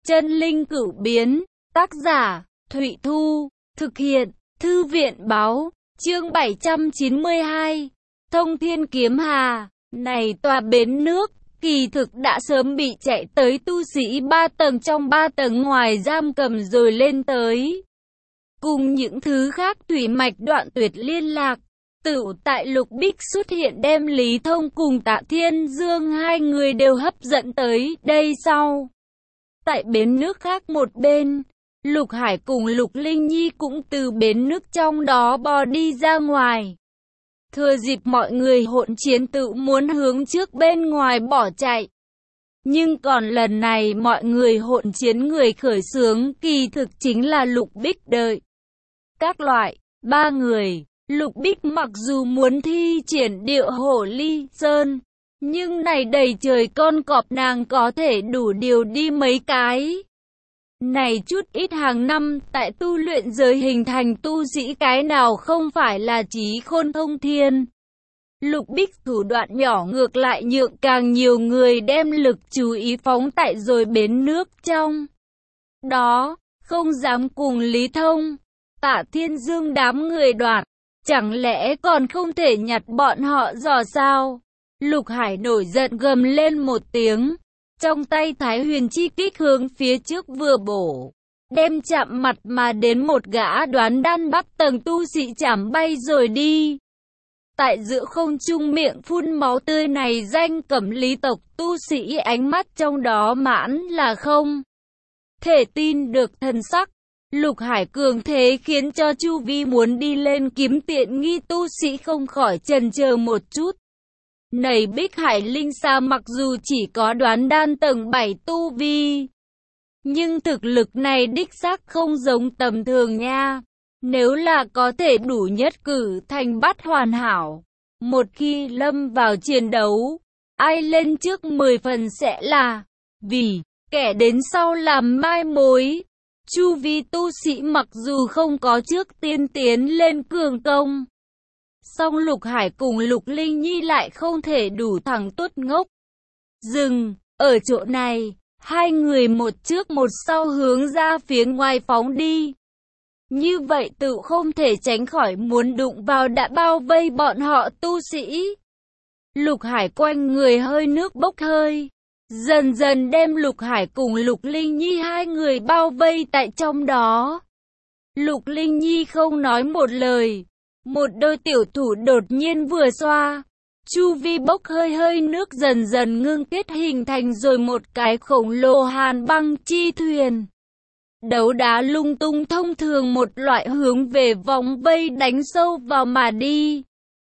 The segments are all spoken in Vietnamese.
Chân linh cửu biến, tác giả, Thụy Thu, thực hiện, Thư viện báo, chương 792, Thông Thiên Kiếm Hà. Này tòa bến nước, kỳ thực đã sớm bị chạy tới tu sĩ 3 tầng trong 3 tầng ngoài giam cầm rồi lên tới. Cùng những thứ khác thủy mạch đoạn tuyệt liên lạc. Tựu tại Lục Bích xuất hiện đem Lý Thông cùng Tạ Thiên Dương hai người đều hấp dẫn tới đây sau. Tại bến nước khác một bên, Lục Hải cùng Lục Linh Nhi cũng từ bến nước trong đó bò đi ra ngoài. Thừa dịp mọi người hỗn chiến tự muốn hướng trước bên ngoài bỏ chạy. Nhưng còn lần này mọi người hỗn chiến người khởi xướng kỳ thực chính là Lục Bích đợi. Các loại, 3 người, Lục Bích mặc dù muốn thi triển điệu hổ ly sơn, nhưng này đầy trời con cọp nàng có thể đủ điều đi mấy cái. Này chút ít hàng năm tại tu luyện giới hình thành tu sĩ cái nào không phải là trí khôn thông thiên. Lục Bích thủ đoạn nhỏ ngược lại nhượng càng nhiều người đem lực chú ý phóng tại rồi bến nước trong. Đó, không dám cùng Lý Thông, Tạ Thiên Dương đám người đoạt, chẳng lẽ còn không thể nhặt bọn họ giò sao? Lục Hải nổi giận gầm lên một tiếng. Trong tay Thái Huyền chi kích hướng phía trước vừa bổ, đem chạm mặt mà đến một gã đoán đan bắt tầng tu sĩ chảm bay rồi đi. Tại giữa không trung miệng phun máu tươi này danh Cẩm Lý tộc tu sĩ ánh mắt trong đó mãn là không thể tin được thần sắc. Lục Hải cường thế khiến cho chu vi muốn đi lên kiếm tiện nghi tu sĩ không khỏi chần chờ một chút. Này Bích Hải Linh Sa mặc dù chỉ có đoán đan tầng 7 tu vi, nhưng thực lực này đích xác không giống tầm thường nha. Nếu là có thể đủ nhất cử thành bắt hoàn hảo, một khi lâm vào chiến đấu, ai lên trước 10 phần sẽ là vì kẻ đến sau làm mai mối. Chu vi tu sĩ mặc dù không có trước tiên tiến lên cường công, song Lục Hải cùng Lục Linh Nhi lại không thể đủ thẳng tốt ngốc. Dừng, ở chỗ này, hai người một trước một sau hướng ra phía ngoài phóng đi. Như vậy tự không thể tránh khỏi muốn đụng vào đã bao vây bọn họ tu sĩ. Lục Hải quanh người hơi nước bốc hơi, dần dần đem Lục Hải cùng Lục Linh Nhi hai người bao vây tại trong đó. Lục Linh Nhi không nói một lời. Một đôi tiểu thủ đột nhiên vừa xoa, chu vi bốc hơi nước dần dần ngưng kết hình thành rồi một cái khổng lồ hàn băng chi thuyền. Đấu đá lung tung thông thường một loại hướng về vòng vây đánh sâu vào mà đi.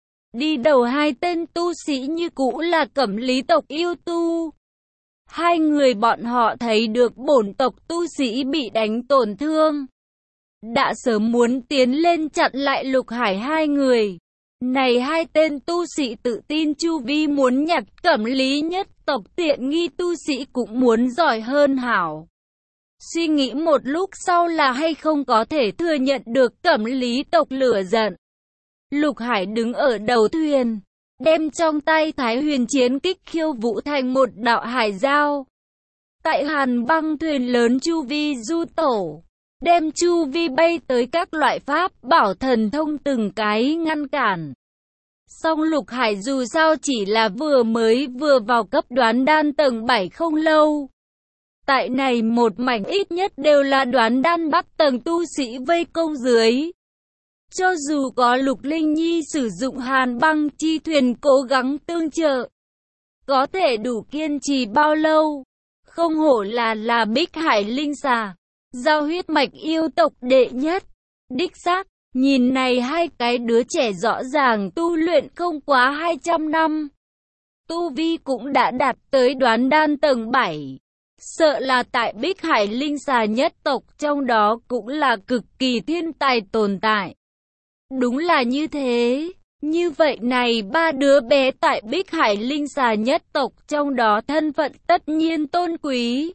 Đi đầu hai tên tu sĩ như cũ là Cẩm Lý tộc yêu tu. Hai người bọn họ thấy được bổn tộc tu sĩ bị đánh tổn thương, đã sớm muốn tiến lên chặn lại Lục Hải hai người. Này hai tên tu sĩ tự tin chu vi muốn nhặt Cẩm Lý nhất tộc tiện nghi tu sĩ cũng muốn giỏi hơn hảo. Suy nghĩ một lúc sau là hay không có thể thừa nhận được Cẩm Lý tộc lửa giận. Lục Hải đứng ở đầu thuyền, đem trong tay Thái Huyền chiến kích khiêu vũ thành một đạo hải giao. Tại hàn băng thuyền lớn chu vi du tổ, đem chu vi bay tới các loại pháp bảo thần thông từng cái ngăn cản. Song Lục Hải dù sao chỉ là vừa vào cấp đoán đan tầng 7 không lâu. Tại này một mảnh ít nhất đều là đoán đan bắt tầng tu sĩ vây công dưới. Cho dù có Lục Linh Nhi sử dụng hàn băng chi thuyền cố gắng tương trợ, có thể đủ kiên trì bao lâu? Không hổ là Bích Hải Linh Xà, giao huyết mạch yêu tộc đệ nhất. Đích xác, nhìn này hai cái đứa trẻ rõ ràng tu luyện không quá 200 năm. Tu vi cũng đã đạt tới đoán đan tầng 7. Sợ là tại Bích Hải Linh Xà nhất tộc trong đó cũng là cực kỳ thiên tài tồn tại. Đúng là như thế. Như vậy này ba đứa bé tại Bích Hải Linh Xà nhất tộc trong đó thân phận tất nhiên tôn quý.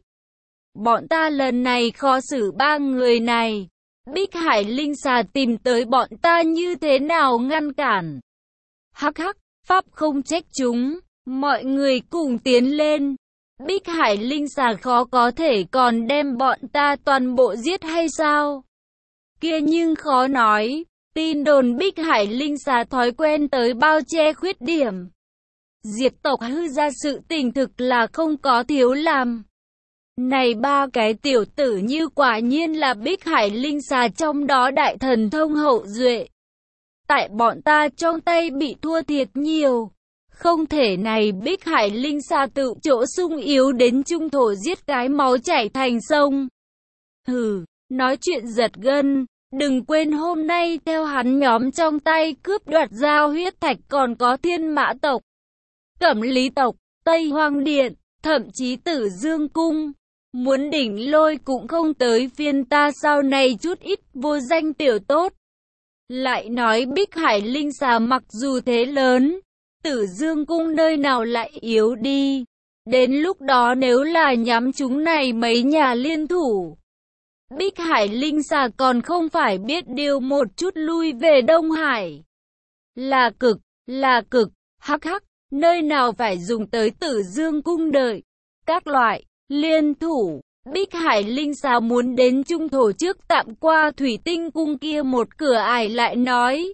Bọn ta lần này khó xử ba người này. Bích Hải Linh Xà tìm tới bọn ta như thế nào ngăn cản? Hắc hắc, pháp không trách chúng. Mọi người cùng tiến lên. Bích Hải Linh xà khó có thể còn đem bọn ta toàn bộ giết hay sao? Kia nhưng khó nói, tin đồn Bích Hải Linh xà thói quen tới bao che khuyết điểm. Diệt tộc hư ra sự tình thực là không có thiếu làm. Này ba cái tiểu tử như quả nhiên là Bích Hải Linh xà trong đó đại thần thông hậu duệ. Tại bọn ta trong tay bị thua thiệt nhiều. Không thể này Bích Hải Linh xà tự chỗ sung yếu đến trung thổ giết cái máu chảy thành sông. Hừ, nói chuyện giật gân, đừng quên hôm nay theo hắn nhóm trong tay cướp đoạt giao huyết thạch còn có Thiên Mã tộc, Cẩm Lý tộc, Tây Hoang Điện, thậm chí Tử Dương Cung. Muốn đỉnh lôi cũng không tới phiên ta sau này chút ít vô danh tiểu tốt. Lại nói Bích Hải Linh xà mặc dù thế lớn, Tử Dương Cung nơi nào lại yếu đi. Đến lúc đó nếu là nhắm chúng này mấy nhà liên thủ, Bích Hải Linh xà còn không phải biết điều một chút lui về Đông Hải. Là cực, hắc hắc, nơi nào phải dùng tới Tử Dương Cung đợi. Các loại, liên thủ, Bích Hải Linh xà muốn đến trung thổ trước tạm qua Thủy Tinh Cung kia một cửa ải lại nói.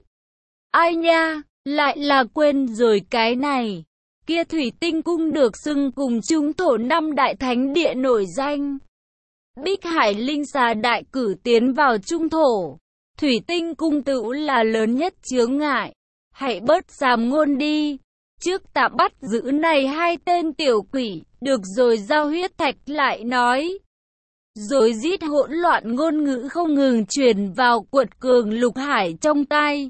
Ai nha, lại là quên rồi cái này. Kia Thủy Tinh Cung được xưng cùng trung thổ 5 đại thánh địa nổi danh. Bích Hải Linh xà đại cử tiến vào trung thổ. Thủy Tinh Cung tựu là lớn nhất chướng ngại. Hãy bớt giảm ngôn đi. Trước tạm bắt giữ này hai tên tiểu quỷ. Được rồi giao huyết thạch lại nói. Rồi rít hỗn loạn ngôn ngữ không ngừng truyền vào quật cường Lục Hải trong tai.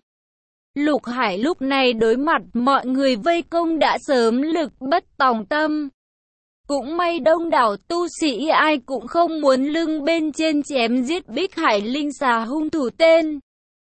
Lục Hải lúc này đối mặt mọi người vây công đã sớm lực bất tòng tâm. Cũng may đông đảo tu sĩ ai cũng không muốn lưng bên trên chém giết Bích Hải Linh xà hung thủ tên.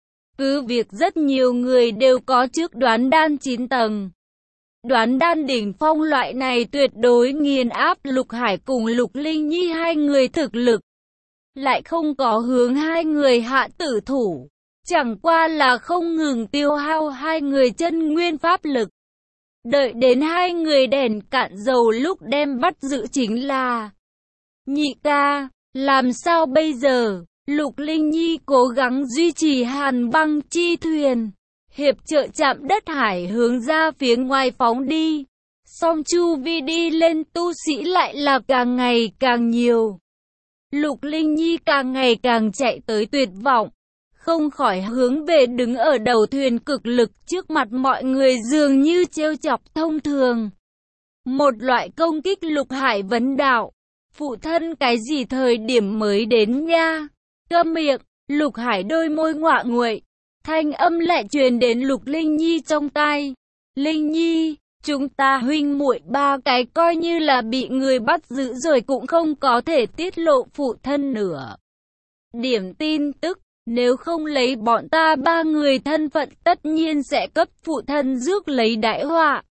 Cứ việc rất nhiều người đều có trước đoán đan 9 tầng. Đoán đan đỉnh phong loại này tuyệt đối nghiền áp Lục Hải cùng Lục Linh Nhi hai người thực lực. Lại không có hướng hai người hạ tử thủ. Chẳng qua là không ngừng tiêu hao hai người chân nguyên pháp lực. Đợi đến hai người đèn cạn dầu lúc đem bắt giữ chính là Nhị ca, làm sao bây giờ? Lục Linh Nhi cố gắng duy trì hàn băng chi thuyền. Hiệp trợ chạm đất hải hướng ra phía ngoài phóng đi. Song chu vi đi lên tu sĩ lại là càng ngày càng nhiều. Lục Linh Nhi càng ngày càng chạy tới tuyệt vọng. Không khỏi hướng về đứng ở đầu thuyền cực lực trước mặt mọi người dường như trêu chọc thông thường. Một loại công kích Lục Hải vấn đạo. Phụ thân cái gì thời điểm mới đến nha? Câm miệng, Lục Hải đôi môi ngoạ nguậy. Thanh âm lại truyền đến Lục Linh Nhi trong tai. Linh Nhi, chúng ta huynh muội ba cái coi như là bị người bắt giữ rồi cũng không có thể tiết lộ phụ thân nữa. Điểm tin tức. Nếu không lấy bọn ta ba người thân phận tất nhiên sẽ cấp phụ thân rước lấy đại họa.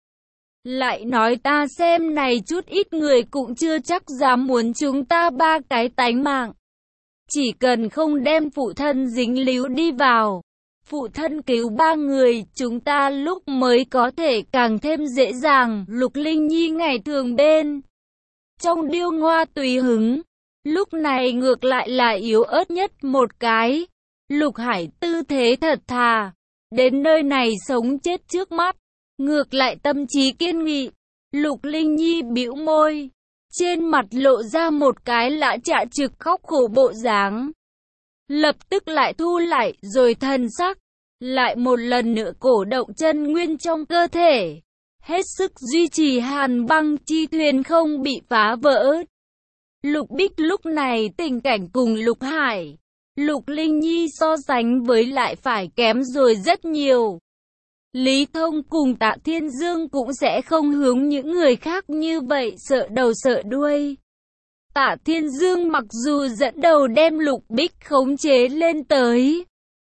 Lại nói ta xem này chút ít người cũng chưa chắc dám muốn chúng ta ba cái tánh mạng. Chỉ cần không đem phụ thân dính líu đi vào. Phụ thân cứu ba người chúng ta lúc mới có thể càng thêm dễ dàng. Lục Linh Nhi ngày thường bên trong điêu ngoa tùy hứng. Lúc này ngược lại là yếu ớt nhất một cái. Lục Hải tư thế thật thà, đến nơi này sống chết trước mắt, ngược lại tâm trí kiên nghị. Lục Linh Nhi bĩu môi, trên mặt lộ ra một cái lã chạ trực khóc khổ bộ dáng. Lập tức lại thu lại rồi thần sắc, lại một lần nữa cổ động chân nguyên trong cơ thể, hết sức duy trì hàn băng chi thuyền không bị phá vỡ. Lục Bích lúc này tình cảnh cùng Lục Hải, Lục Linh Nhi so sánh với lại phải kém rồi rất nhiều. Lý Thông cùng Tạ Thiên Dương cũng sẽ không hướng những người khác như vậy sợ đầu sợ đuôi. Tạ Thiên Dương mặc dù dẫn đầu đem Lục Bích khống chế lên tới,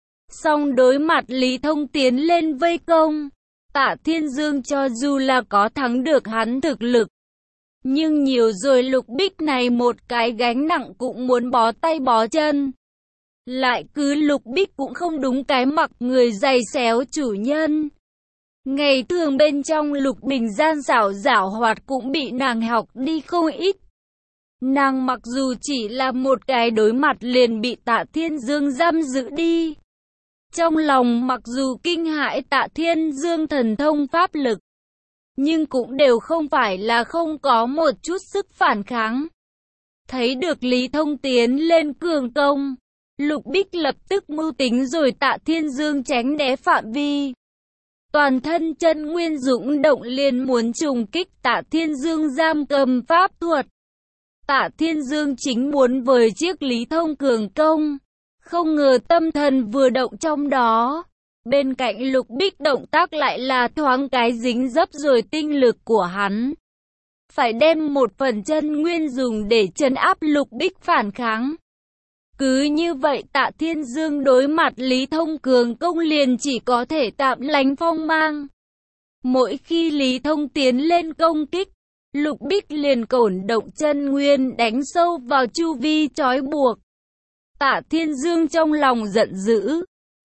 song đối mặt Lý Thông tiến lên vây công, Tạ Thiên Dương cho dù là có thắng được hắn thực lực, nhưng nhiều rồi Lục Bích này một cái gánh nặng cũng muốn bó tay bó chân. Lại cứ Lục Bích cũng không đúng cái mặc người giày xéo chủ nhân. Ngày thường bên trong Lục Bình gian xảo giảo hoạt cũng bị nàng học đi không ít. Nàng mặc dù chỉ là một cái đối mặt liền bị Tạ Thiên Dương giam giữ đi. Trong lòng mặc dù kinh hãi Tạ Thiên Dương thần thông pháp lực, nhưng cũng đều không phải là không có một chút sức phản kháng. Thấy được Lý Thông tiến lên cường công, Lục Bích lập tức mưu tính rồi Tạ Thiên Dương tránh né phạm vi. Toàn thân chân nguyên dũng động liền muốn trùng kích Tạ Thiên Dương giam cầm pháp thuật. Tạ Thiên Dương chính muốn với chiếc Lý Thông cường công, không ngờ tâm thần vừa động trong đó. Bên cạnh Lục Bích động tác lại là thoáng cái dính dấp rồi tinh lực của hắn. Phải đem một phần chân nguyên dùng để trấn áp Lục Bích phản kháng. Cứ như vậy Tạ Thiên Dương đối mặt Lý Thông cường công liền chỉ có thể tạm lánh phong mang. Mỗi khi Lý Thông tiến lên công kích, Lục Bích liền cổn động chân nguyên đánh sâu vào chu vi trói buộc. Tạ Thiên Dương trong lòng giận dữ,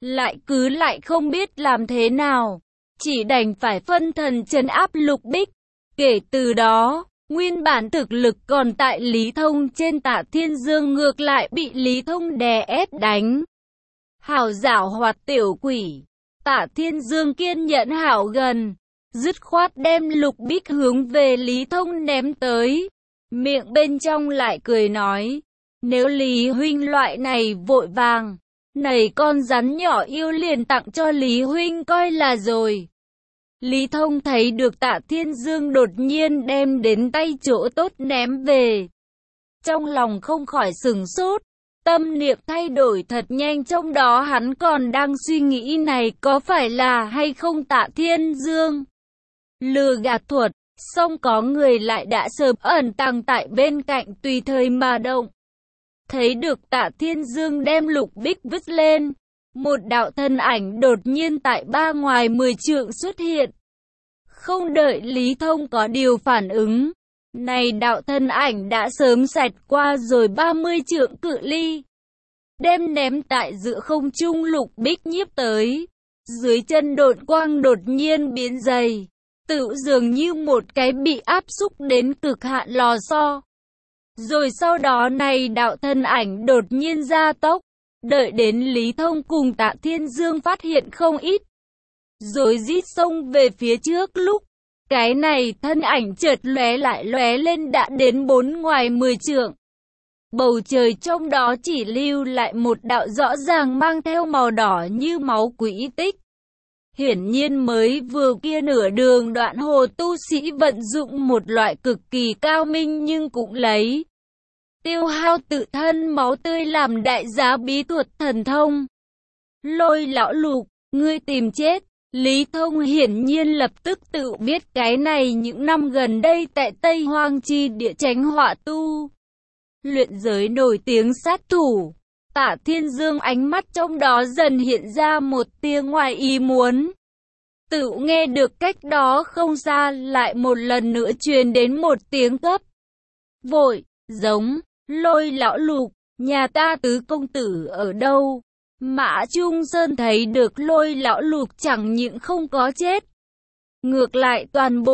lại không biết làm thế nào, chỉ đành phải phân thần trấn áp Lục Bích. Kể từ đó, nguyên bản thực lực còn tại Lý Thông trên Tạ Thiên Dương ngược lại bị Lý Thông đè ép đánh. Hảo giảo hoạt tiểu quỷ, Tạ Thiên Dương kiên nhẫn hảo gần, dứt khoát đem Lục Bích hướng về Lý Thông ném tới. Miệng bên trong lại cười nói, nếu Lý huynh loại này vội vàng, này con rắn nhỏ yêu liền tặng cho Lý huynh coi là rồi. Lý Thông thấy được Tạ Thiên Dương đột nhiên đem đến tay chỗ tốt ném về. Trong lòng không khỏi sửng sốt, tâm niệm thay đổi thật nhanh, trong đó hắn còn đang suy nghĩ này có phải là hay không Tạ Thiên Dương lừa gạt thuật, song có người lại đã sớm ẩn tàng tại bên cạnh tùy thời mà động. Thấy được Tạ Thiên Dương đem Lục Bích vứt lên, một đạo thân ảnh đột nhiên tại ngoài 10 trượng xuất hiện. Không đợi Lý Thông có điều phản ứng, này đạo thân ảnh đã sớm xẹt qua rồi 30 trượng cự ly, đem ném tại giữa không trung Lục Bích nhiếp tới. Dưới chân độn quang đột nhiên biến dày, tựu dường như một cái bị áp xúc đến cực hạn lò xo. Rồi sau đó này đạo thân ảnh đột nhiên gia tốc, đợi đến Lý Thông cùng Tạ Thiên Dương phát hiện không ít, rồi rít xông về phía trước lúc, cái này thân ảnh chợt lóe lại lóe lên đã đến ngoài 10 trượng. Bầu trời trong đó chỉ lưu lại một đạo rõ ràng mang theo màu đỏ như máu quỹ tích. Hiển nhiên mới vừa kia nửa đường đoạn hồ tu sĩ vận dụng một loại cực kỳ cao minh nhưng cũng lấy tiêu hao tự thân máu tươi làm đại giá bí thuật thần thông. Lôi lão Lục, ngươi tìm chết. Lý Thông hiển nhiên lập tức tự biết cái này những năm gần đây tại Tây Hoang Chi địa tránh họa tu luyện giới nổi tiếng sát thủ. Tạ Thiên Dương ánh mắt trong đó dần hiện ra một tia ngoài ý muốn. Tự nghe được cách đó không xa lại một lần nữa truyền đến một tiếng cấp vội, giống, Lôi lão Lục, nhà ta tứ công tử ở đâu? Mã Trung Sơn thấy được Lôi lão Lục chẳng những không có chết, ngược lại toàn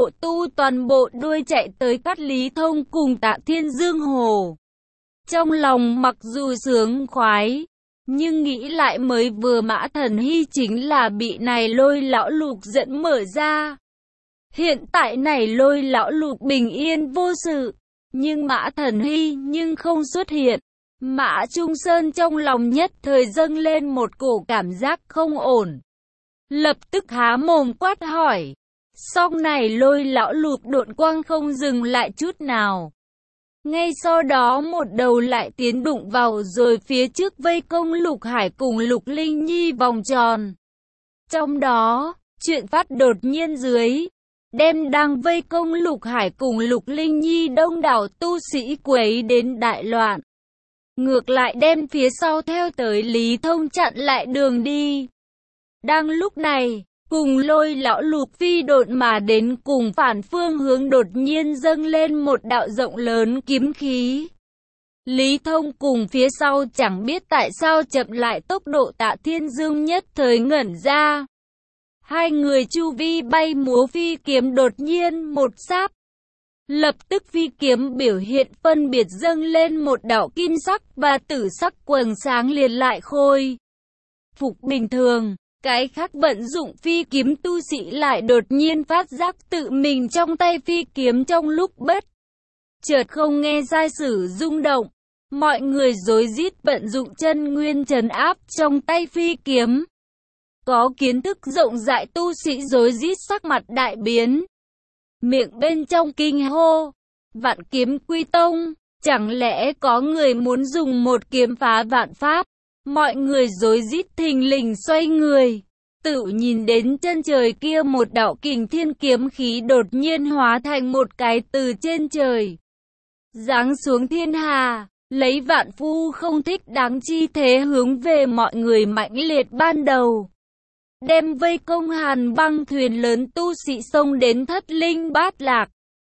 bộ đuôi chạy tới cắt Lý Thông cùng Tạ Thiên Dương hồ. Trong lòng mặc dù sướng khoái, nhưng nghĩ lại mới vừa Mã Thần Hy chính là bị này Lôi lão Lục dẫn mở ra. Hiện tại này Lôi lão Lục bình yên vô sự, nhưng Mã Thần Hy nhưng không xuất hiện. Mã Trung Sơn trong lòng nhất thời dâng lên một cổ cảm giác không ổn. Lập tức há mồm quát hỏi. Song này Lôi lão Lục độn quang không dừng lại chút nào. Ngay sau đó một đầu lại tiến đụng vào rồi phía trước vây công Lục Hải cùng Lục Linh Nhi vòng tròn. Trong đó, chuyện phát đột nhiên dưới, đem đang vây công Lục Hải cùng Lục Linh Nhi đông đảo tu sĩ quấy đến đại loạn. Ngược lại đem phía sau theo tới Lý Thông chặn lại đường đi. Đang lúc này, cùng Lôi lão Lục phi độn mà đến cùng phản phương hướng đột nhiên dâng lên một đạo rộng lớn kiếm khí. Lý Thông cùng phía sau chẳng biết tại sao chậm lại tốc độ. Tạ Thiên Dương nhất thời ngẩn ra. Hai người chu vi bay múa phi kiếm đột nhiên một sáp. Lập tức phi kiếm biểu hiện phân biệt dâng lên một đạo kim sắc và tử sắc quầng sáng liền lại khôi phục bình thường. Cái khác vận dụng phi kiếm tu sĩ lại đột nhiên phát giác tự mình trong tay phi kiếm trong lúc bất chợt không nghe sai sử rung động. Mọi người rối rít vận dụng chân nguyên trấn áp trong tay phi kiếm. Có kiến thức rộng rãi tu sĩ rối rít sắc mặt đại biến. Miệng bên trong kinh hô, Vạn Kiếm Quy Tông, chẳng lẽ có người muốn dùng một kiếm phá vạn pháp? Mọi người rối rít thình lình xoay người, tự nhìn đến chân trời kia một đạo kình thiên kiếm khí đột nhiên hóa thành một cái từ trên trời giáng xuống thiên hà, lấy vạn phu không thích đáng chi thế hướng về mọi người mãnh liệt ban đầu. Đem vây công Hàn Băng thuyền lớn tu sĩ xông đến thất linh bát lạc.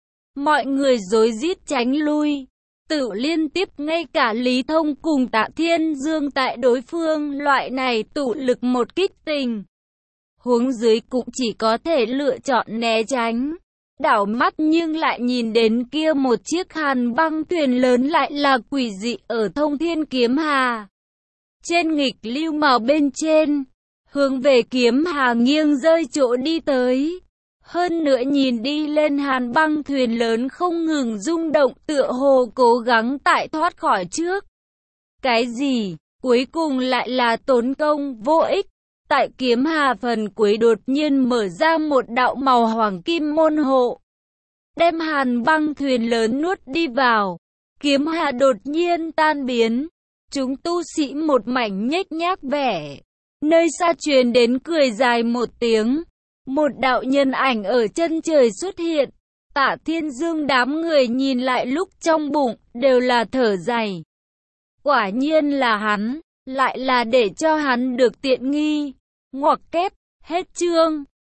Mọi người rối rít tránh lui, tự liên tiếp ngay cả Lý Thông cùng Tạ Thiên Dương tại đối phương loại này tụ lực một kích tình huống dưới cũng chỉ có thể lựa chọn né tránh. Đảo mắt nhưng lại nhìn đến kia một chiếc Hàn Băng thuyền lớn lại là quỷ dị ở Thông Thiên Kiếm Hà. Trên nghịch lưu màu bên trên, hướng về kiếm hà nghiêng rơi chỗ đi tới. Hơn nữa nhìn đi lên Hàn Băng thuyền lớn không ngừng rung động tựa hồ cố gắng tại thoát khỏi trước. Cái gì? Cuối cùng lại là tốn công vô ích. Tại kiếm hà phần cuối đột nhiên mở ra một đạo màu hoàng kim môn hộ, đem Hàn Băng thuyền lớn nuốt đi vào. Kiếm hà đột nhiên tan biến. Chúng tu sĩ một mảnh nhếch nhác vẻ. Nơi xa truyền đến cười dài một tiếng. Một đạo nhân ảnh ở chân trời xuất hiện. Tạ Thiên Dương đám người nhìn lại lúc trong bụng đều là thở dài. Quả nhiên là hắn, lại là để cho hắn được tiện nghi. Ngoặc kép, hết chương.